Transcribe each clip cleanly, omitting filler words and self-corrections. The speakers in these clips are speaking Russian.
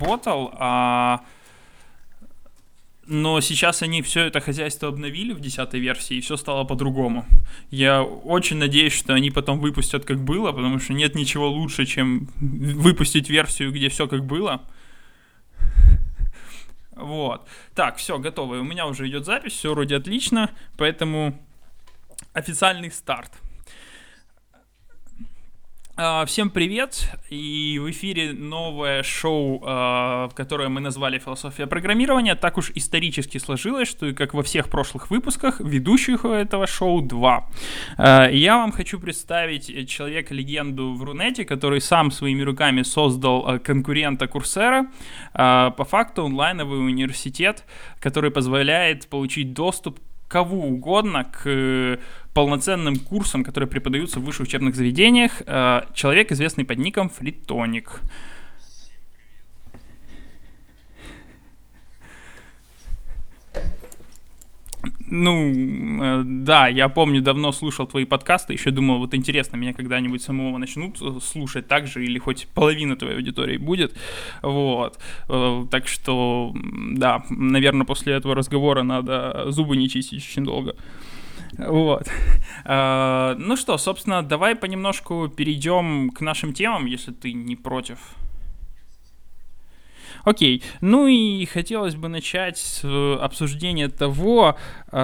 работал, но сейчас они все это хозяйство обновили в 10-й версии, и все стало по-другому. Я очень надеюсь, что они потом выпустят как было, потому что нет ничего лучше, чем выпустить версию, где все как было. Вот. Так, все, готово. У меня уже идет запись, все вроде отлично, поэтому официальный старт. Всем привет! И в эфире новое шоу, которое мы назвали «Философия программирования». Так уж исторически сложилось, что и как во всех прошлых выпусках, ведущих этого шоу два. Я вам хочу представить человека-легенду в Рунете, который сам своими руками создал конкурента Курсера, по факту онлайновый университет, который позволяет получить доступ кого угодно к полноценным курсам, которые преподаются в высших учебных заведениях. Человек, известный под ником Фритоник. Да, я помню, давно слушал твои подкасты, еще думал, вот интересно, меня когда-нибудь самого начнут слушать так же, или хоть половина твоей аудитории будет, вот, так что, да, наверное, после этого разговора надо зубы не чистить очень долго. Вот. Ну что, собственно, давай понемножку перейдем к нашим темам, если ты не против. Окей. Ну и хотелось бы начать с обсуждения того,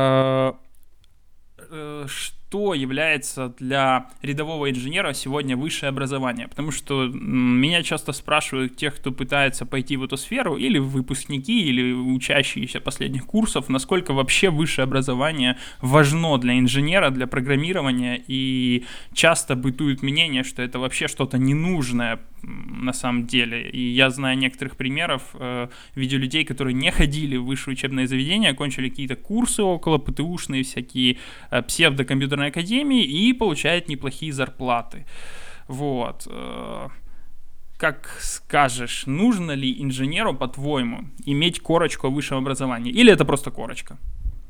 что является для рядового инженера сегодня высшее образование. Потому что меня часто спрашивают тех, кто пытается пойти в эту сферу, или выпускники, или учащиеся последних курсов, насколько вообще высшее образование важно для инженера, для программирования, и часто бытует мнение, что это вообще что-то ненужное на самом деле. И я знаю некоторых примеров, видео людей, которые не ходили в высшее учебное заведение, окончили какие-то курсы около ПТУшные, всякие псевдокомпьютерной академии, и получают неплохие зарплаты. Вот. Как скажешь, нужно ли инженеру, по-твоему, иметь корочку о высшем образовании? Или это просто корочка?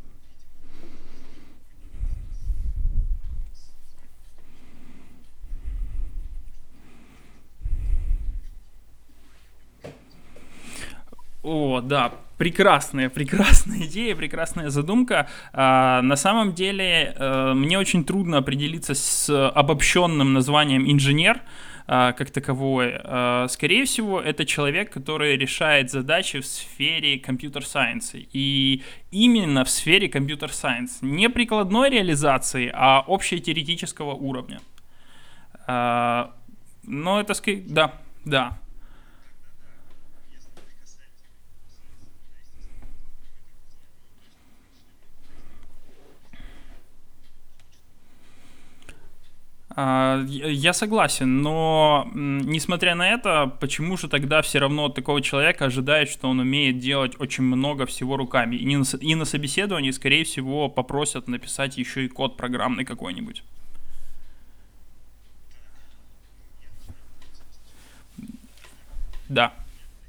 О, да, прекрасная идея, прекрасная задумка. На самом деле, мне очень трудно определиться с обобщенным названием инженер как таковой. Скорее всего, это человек, который решает задачи в сфере компьютер-сайенса. И именно в сфере компьютер-сайенс. Не прикладной реализации, а общетеоретического уровня. Но это скорее... Да, да. Я согласен, но несмотря на это, почему же тогда все равно от такого человека ожидают, что он умеет делать очень много всего руками? И на собеседовании, скорее всего, попросят написать еще и код программный какой-нибудь. Да,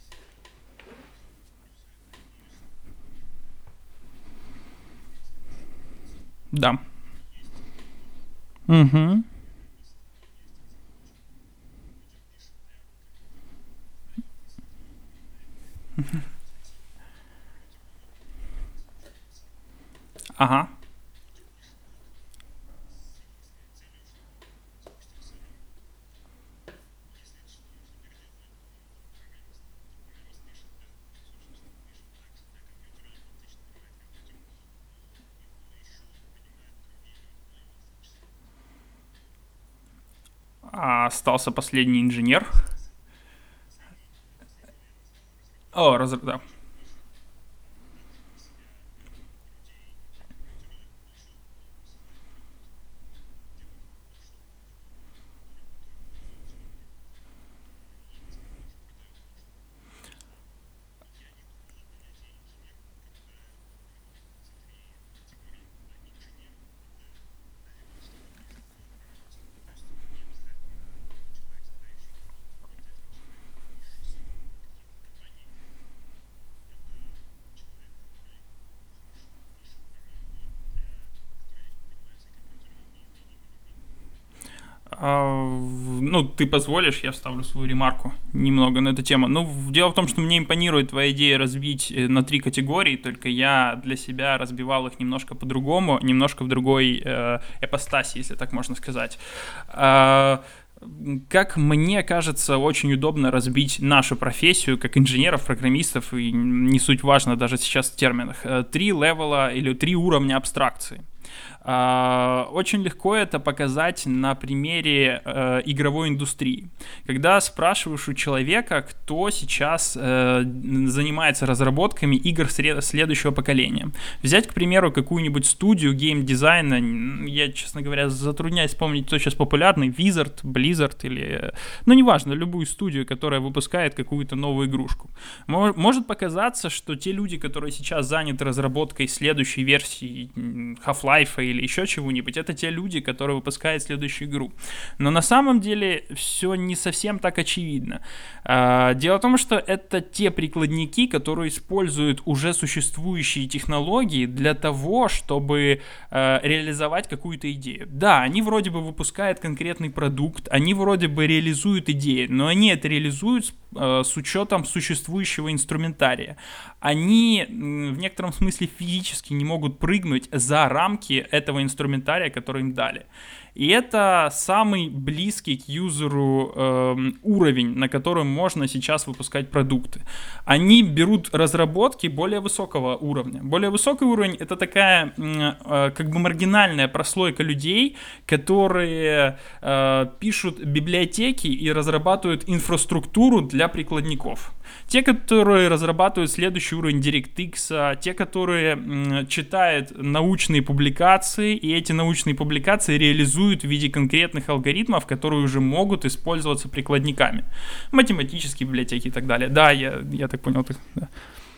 да. Угу. Ага. А остался последний инженер. Да. Ну, ты позволишь, я вставлю свою ремарку немного на эту тему. Ну, дело в том, что мне импонирует твоя идея разбить на 3 категории, только я для себя разбивал их немножко по-другому, немножко в другой ипостаси, если так можно сказать. Как мне кажется, очень удобно разбить нашу профессию как инженеров, программистов, и не суть важно даже сейчас в терминах, 3 левела или 3 уровня абстракции. Очень легко это показать на примере игровой индустрии. Когда спрашиваешь у человека, кто сейчас занимается разработками игр следующего поколения. Взять, к примеру, какую-нибудь студию геймдизайна, я, честно говоря, затрудняюсь вспомнить, кто сейчас популярный, Wizard, Blizzard или... Ну, неважно, любую студию, которая выпускает какую-то новую игрушку. Может показаться, что те люди, которые сейчас заняты разработкой следующей версии Half-Life или еще чего-нибудь, это те люди, которые выпускают следующую игру. Но на самом деле все не совсем так очевидно. Дело в том, что это те прикладники, которые используют уже существующие технологии для того, чтобы реализовать какую-то идею. Да, они вроде бы выпускают конкретный продукт, они вроде бы реализуют идеи, но они это реализуют с учетом существующего инструментария. Они в некотором смысле физически не могут прыгнуть за рамки этого инструментария, который им дали. И это самый близкий к юзеру уровень, на котором можно сейчас выпускать продукты. Они берут разработки более высокого уровня. Более высокий уровень — это такая как бы маргинальная прослойка людей, которые пишут библиотеки и разрабатывают инфраструктуру для прикладников. Те, которые разрабатывают следующий уровень DirectX, те, которые читают научные публикации, и эти научные публикации реализуют в виде конкретных алгоритмов, которые уже могут использоваться прикладниками. Математические библиотеки и так далее. Да, я так понял. Да.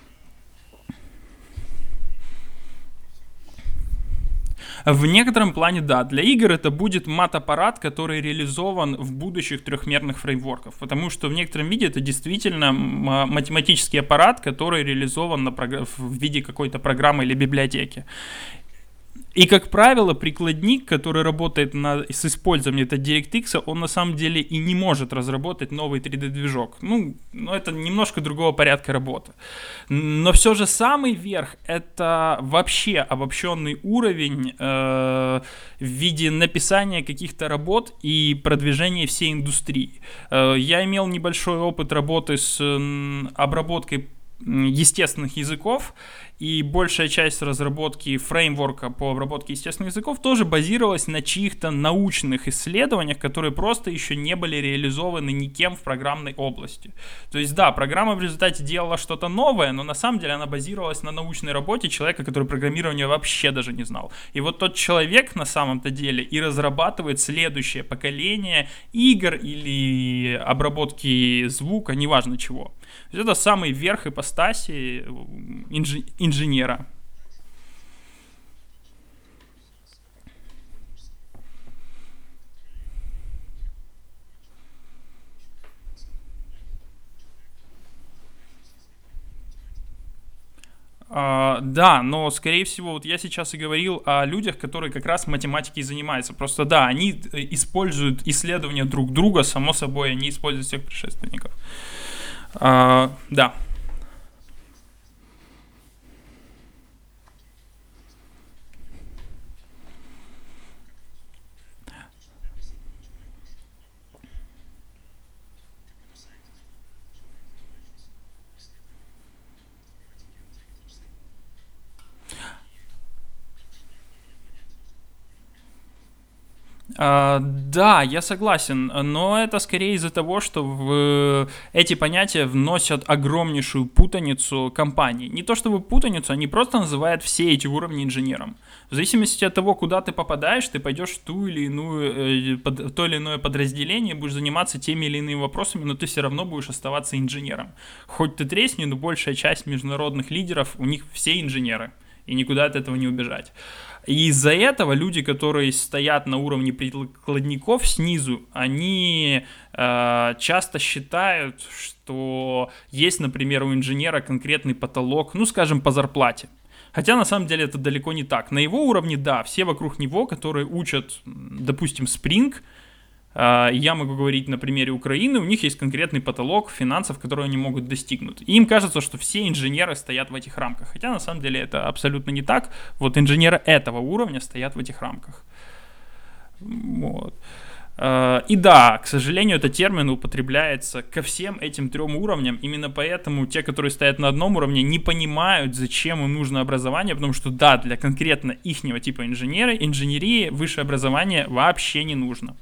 В некотором плане, да, для игр это будет мат-аппарат, который реализован в будущих трехмерных фреймворках, потому что в некотором виде это действительно математический аппарат, который реализован в виде какой-то программы или библиотеки. И, как правило, прикладник, который работает с использованием этого DirectX, он на самом деле и не может разработать новый 3D-движок. Ну, это немножко другого порядка работы. Но все же самый верх — это вообще обобщенный уровень в виде написания каких-то работ и продвижения всей индустрии. Я имел небольшой опыт работы с обработкой естественных языков, и большая часть разработки фреймворка по обработке естественных языков тоже базировалась на чьих-то научных исследованиях, которые просто еще не были реализованы никем в программной области. То есть, да, программа в результате делала что-то новое, но на самом деле она базировалась на научной работе человека, который программирование вообще даже не знал. И вот тот человек на самом-то деле и разрабатывает следующее поколение игр или обработки звука, неважно чего. То есть это самый верх ипостаси инженера. Да, но, скорее всего, вот я сейчас и говорил о людях, которые как раз математикой занимаются. Просто, да, они используют исследования друг друга, само собой, они используют всех предшественников. Да. Да, я согласен, но это скорее из-за того, что в эти понятия вносят огромнейшую путаницу компаний. Не то чтобы путаницу, они просто называют все эти уровни инженером. В зависимости от того, куда ты попадаешь, ты пойдешь в то или иное подразделение, будешь заниматься теми или иными вопросами, но ты все равно будешь оставаться инженером. Хоть ты тресни, но большая часть международных лидеров, у них все инженеры, и никуда от этого не убежать. И из-за этого люди, которые стоят на уровне прикладников снизу, они часто считают, что есть, например, у инженера конкретный потолок, ну, скажем, по зарплате. Хотя на самом деле это далеко не так. На его уровне, да, все вокруг него, которые учат, допустим, Spring, Я могу говорить на примере Украины, у них есть конкретный потолок финансов, который они могут достигнуть. И им кажется, что все инженеры стоят в этих рамках. Хотя на самом деле это абсолютно не так. Вот инженеры этого уровня стоят в этих рамках. Вот. И да, к сожалению, этот термин употребляется ко всем этим трем уровням. Именно поэтому те, которые стоят на одном уровне, не понимают, зачем им нужно образование, потому что да, для конкретно ихнего типа инженерии высшее образование вообще не нужно.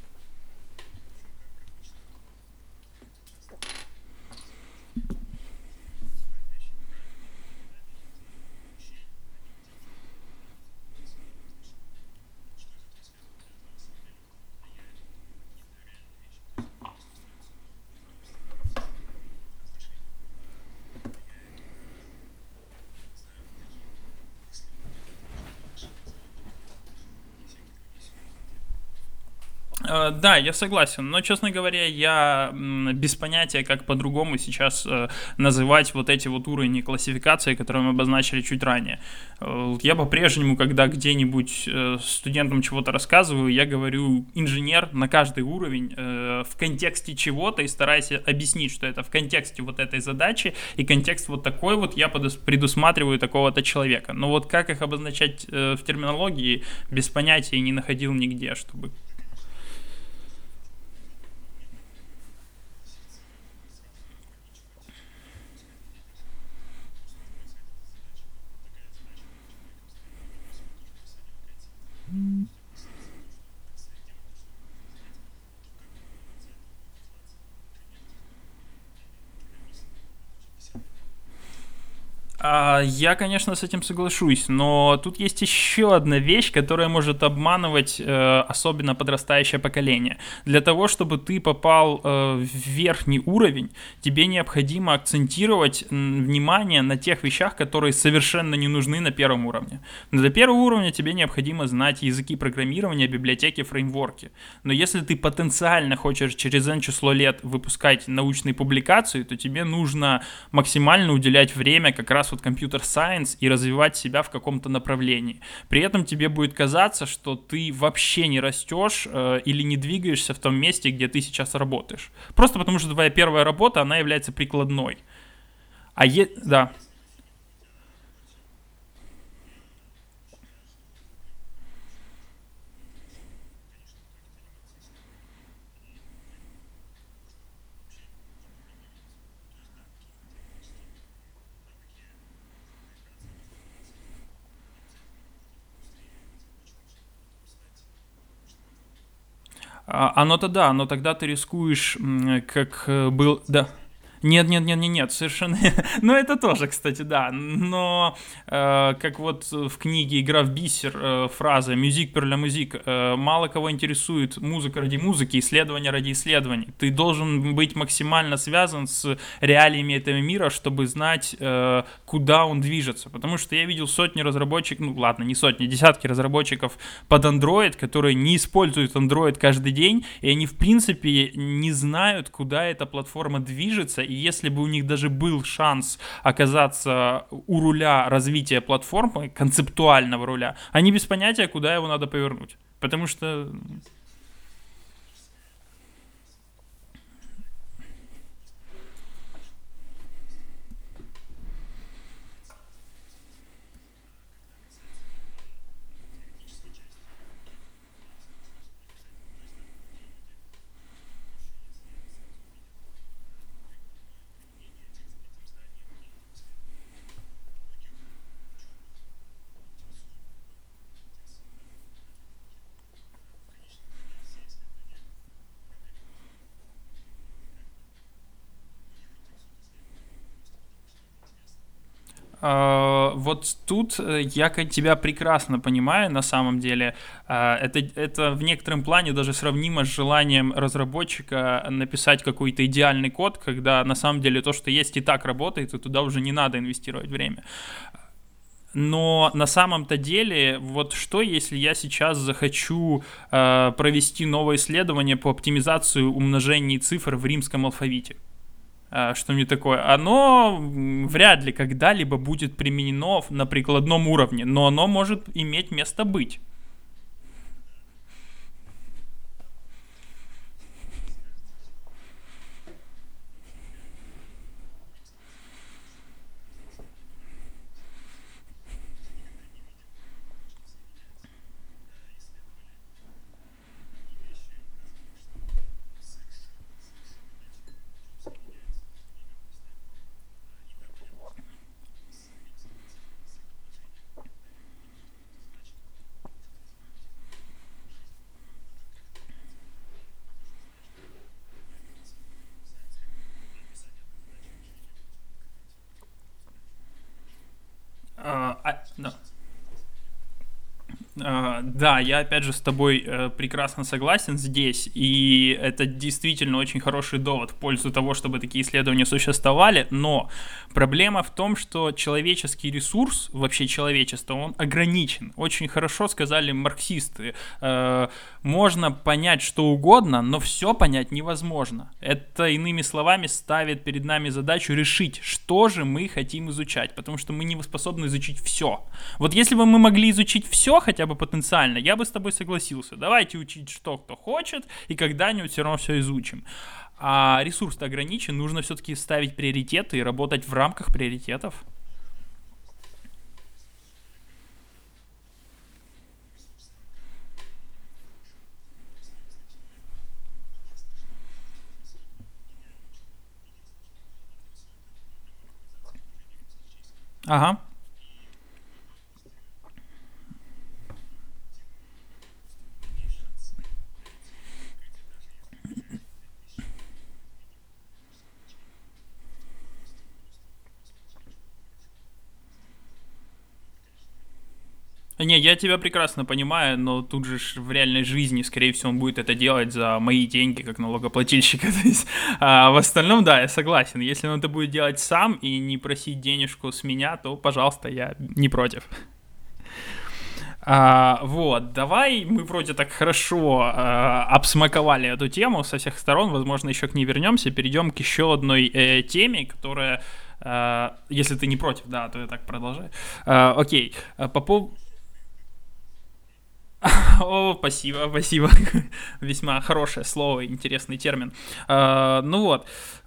Да, я согласен, но, честно говоря, я без понятия, как по-другому сейчас называть вот эти вот уровни классификации, которые мы обозначили чуть ранее. Я по-прежнему, когда где-нибудь студентам чего-то рассказываю, я говорю инженер на каждый уровень в контексте чего-то и стараюсь объяснить, что это в контексте вот этой задачи, и контекст вот такой вот я предусматриваю такого-то человека. Но вот как их обозначать в терминологии, без понятия и не находил нигде, чтобы... Я, конечно, с этим соглашусь, но тут есть еще одна вещь, которая может обманывать особенно подрастающее поколение. Для того, чтобы ты попал в верхний уровень, тебе необходимо акцентировать внимание на тех вещах, которые совершенно не нужны на первом уровне. Но для первого уровня тебе необходимо знать языки программирования, библиотеки, фреймворки. Но если ты потенциально хочешь через N число лет выпускать научные публикации, то тебе нужно максимально уделять время как раз вот компьютер сайенс и развивать себя в каком-то направлении. При этом тебе будет казаться, что ты вообще не растешь или не двигаешься в том месте, где ты сейчас работаешь. Просто потому что твоя первая работа, она является прикладной. Да. Оно-то да, но тогда ты рискуешь, как был, да. Нет, нет, нет, нет, нет, совершенно. Ну, это тоже, кстати, да. Но как вот в книге «Игра в бисер» фраза «musique pour la musique», мало кого интересует музыка ради музыки, исследование ради исследований. Ты должен быть максимально связан с реалиями этого мира, чтобы знать, куда он движется. Потому что я видел сотни разработчиков, ну ладно, не сотни, десятки разработчиков под Android, которые не используют Android каждый день, и они в принципе не знают, куда эта платформа движется. И если бы у них даже был шанс оказаться у руля развития платформы, концептуального руля, они без понятия, куда его надо повернуть. Потому что... Вот тут я тебя прекрасно понимаю, на самом деле. Это в некотором плане даже сравнимо с желанием разработчика написать какой-то идеальный код, когда на самом деле то, что есть, и так работает, и туда уже не надо инвестировать время. Но на самом-то деле, вот что, если я сейчас захочу провести новое исследование по оптимизации умножений цифр в римском алфавите? Что мне такое, оно вряд ли когда-либо будет применено на прикладном уровне, но оно может иметь место быть. Да. Да, я опять же с тобой прекрасно согласен здесь, и это действительно очень хороший довод в пользу того, чтобы такие исследования существовали, но проблема в том, что человеческий ресурс, вообще человечество, он ограничен. Очень хорошо сказали марксисты, можно понять что угодно, но все понять невозможно. Это, иными словами, ставит перед нами задачу решить, что же мы хотим изучать, потому что мы не способны изучить все. Вот если бы мы могли изучить все, хотя бы потенциально, я бы с тобой согласился. Давайте учить что кто хочет, и когда-нибудь все равно все изучим. А ресурс-то ограничен, нужно все-таки ставить приоритеты и работать в рамках приоритетов. Ага. Не, я тебя прекрасно понимаю, но тут же в реальной жизни, скорее всего, он будет это делать за мои деньги, как налогоплательщика. То есть, в остальном, да, я согласен. Если он это будет делать сам и не просить денежку с меня, то, пожалуйста, я не против. Вот, давай мы вроде так хорошо обсмаковали эту тему со всех сторон, возможно, еще к ней вернемся, перейдем к еще одной теме, которая, если ты не против, да, то я так продолжаю. Окей, по поводу... О, спасибо, спасибо. Весьма хорошее слово, интересный термин. Ну вот,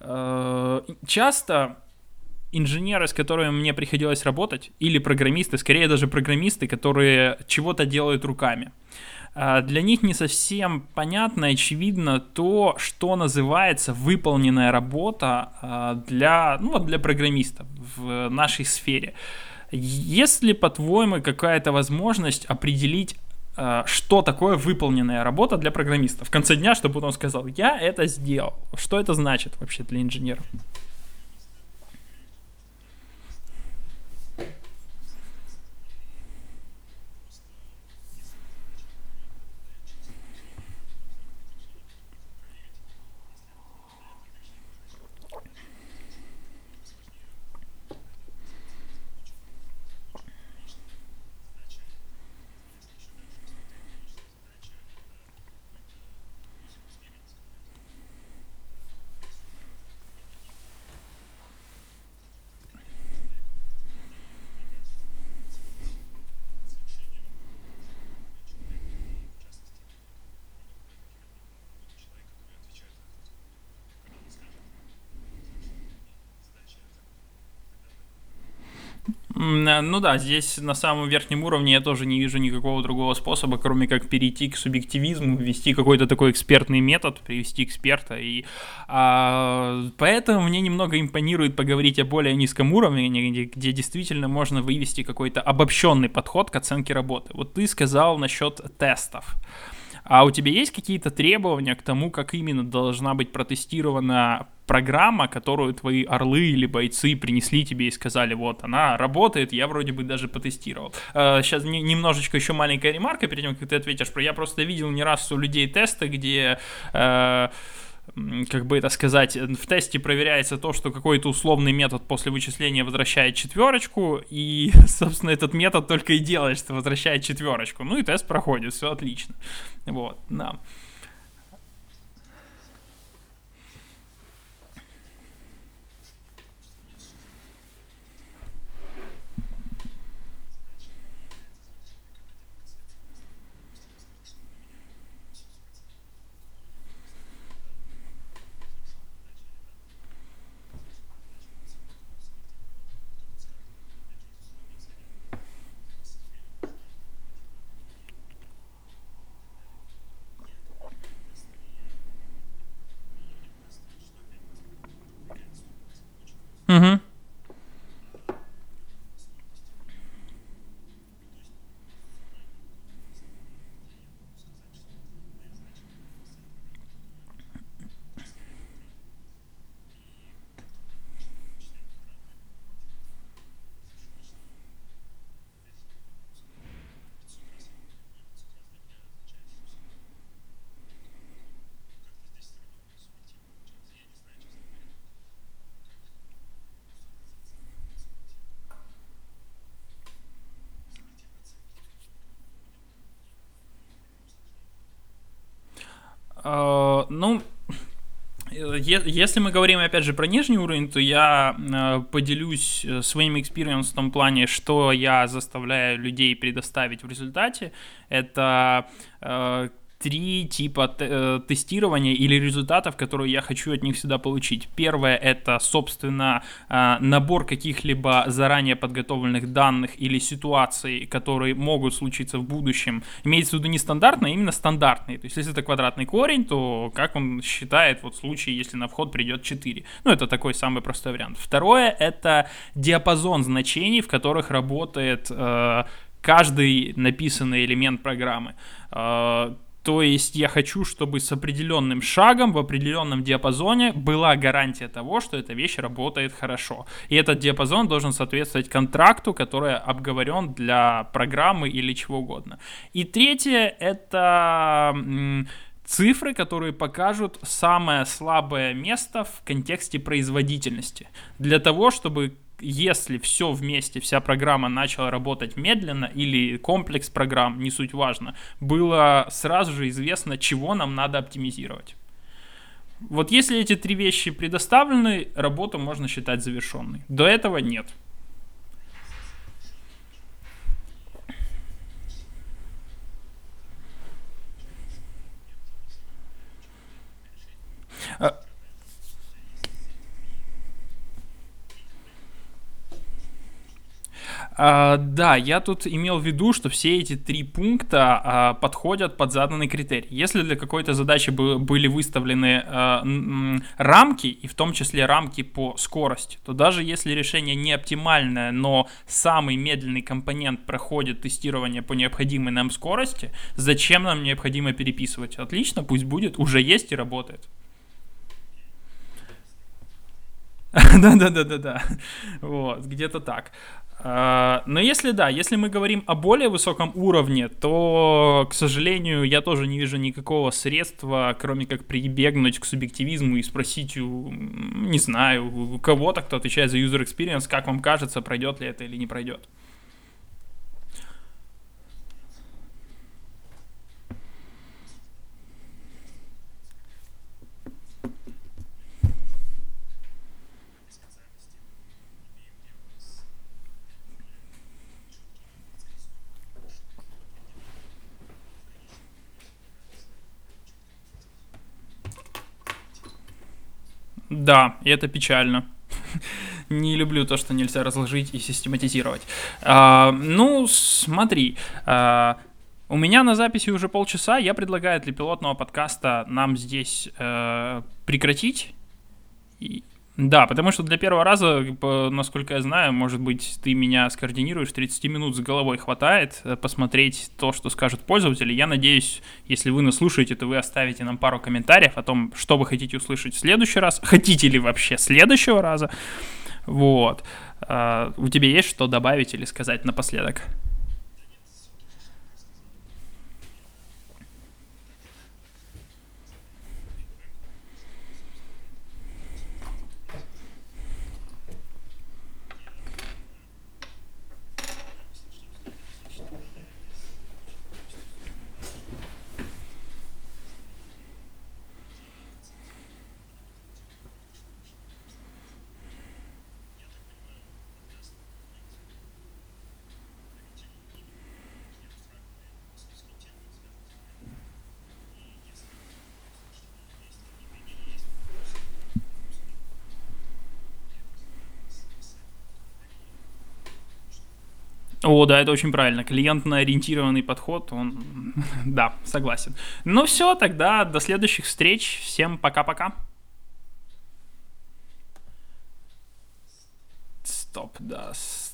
часто инженеры, с которыми мне приходилось работать, или программисты, скорее даже программисты, которые чего-то делают руками. Для них не совсем понятно и очевидно то, что называется выполненная работа для, ну, вот для программиста в нашей сфере. Есть ли, по-твоему, какая-то возможность определить, что такое выполненная работа для программиста в конце дня, чтобы он сказал, я это сделал. Что это значит вообще для инженера? Ну да, здесь на самом верхнем уровне я тоже не вижу никакого другого способа, кроме как перейти к субъективизму, ввести какой-то такой экспертный метод, привести эксперта. И поэтому мне немного импонирует поговорить о более низком уровне, где действительно можно вывести какой-то обобщенный подход к оценке работы. Вот ты сказал насчет тестов. А у тебя есть какие-то требования к тому, как именно должна быть протестирована программа, которую твои орлы или бойцы принесли тебе и сказали, вот, она работает, я вроде бы даже потестировал. Сейчас немножечко еще маленькая ремарка перед тем, как ты ответишь. Я просто видел не раз у людей тесты, где как бы это сказать, в тесте проверяется то, что какой-то условный метод после вычисления возвращает четверочку, и, собственно, этот метод только и делает, что возвращает четверочку. Ну и тест проходит, все отлично. Вот, да. Ну, если мы говорим, опять же, про нижний уровень, то я поделюсь своим экспириенсом в том плане, что я заставляю людей предоставить в результате. Это три типа тестирования или результатов, которые я хочу от них всегда получить. Первое — это, собственно, набор каких-либо заранее подготовленных данных или ситуаций, которые могут случиться в будущем. Имеется в виду не стандартные, а именно стандартные. То есть, если это квадратный корень, то как он считает вот в случае, если на вход придет 4. Ну, это такой самый простой вариант. Второе — это диапазон значений, в которых работает каждый написанный элемент программы. То есть я хочу, чтобы с определенным шагом в определенном диапазоне была гарантия того, что эта вещь работает хорошо. И этот диапазон должен соответствовать контракту, который обговорен для программы или чего угодно. И третье — это цифры, которые покажут самое слабое место в контексте производительности. Для того, чтобы, если все вместе, вся программа начала работать медленно или комплекс программ, не суть важно, было сразу же известно, чего нам надо оптимизировать. Вот если эти три вещи предоставлены, работу можно считать завершенной. До этого нет. Да, я тут имел в виду, что все эти три пункта подходят под заданный критерий. Если для какой-то задачи были выставлены рамки, и в том числе рамки по скорости, то даже если решение не оптимальное, но самый медленный компонент проходит тестирование по необходимой нам скорости, зачем нам необходимо переписывать? Отлично, пусть будет, уже есть и работает. Да. Вот, где-то так. Но если мы говорим о более высоком уровне, то, к сожалению, я тоже не вижу никакого средства, кроме как прибегнуть к субъективизму и спросить не знаю, у кого-то, кто отвечает за user experience, как вам кажется, пройдет ли это или не пройдет. Да, и это печально. Не люблю то, что нельзя разложить и систематизировать. Ну, смотри. У меня на записи уже полчаса. Я предлагаю для пилотного подкаста нам здесь прекратить. Да, потому что для первого раза, насколько я знаю, может быть, ты меня скоординируешь, 30 минут с головой хватает посмотреть то, что скажут пользователи. Я надеюсь, если вы нас слушаете, то вы оставите нам пару комментариев о том, что вы хотите услышать в следующий раз. Хотите ли вообще следующего раза? Вот. У тебя есть что добавить или сказать напоследок? О, да, это очень правильно. Клиентно-ориентированный подход, он... Да, согласен. Ну все, тогда до следующих встреч. Всем пока-пока. Стоп, да.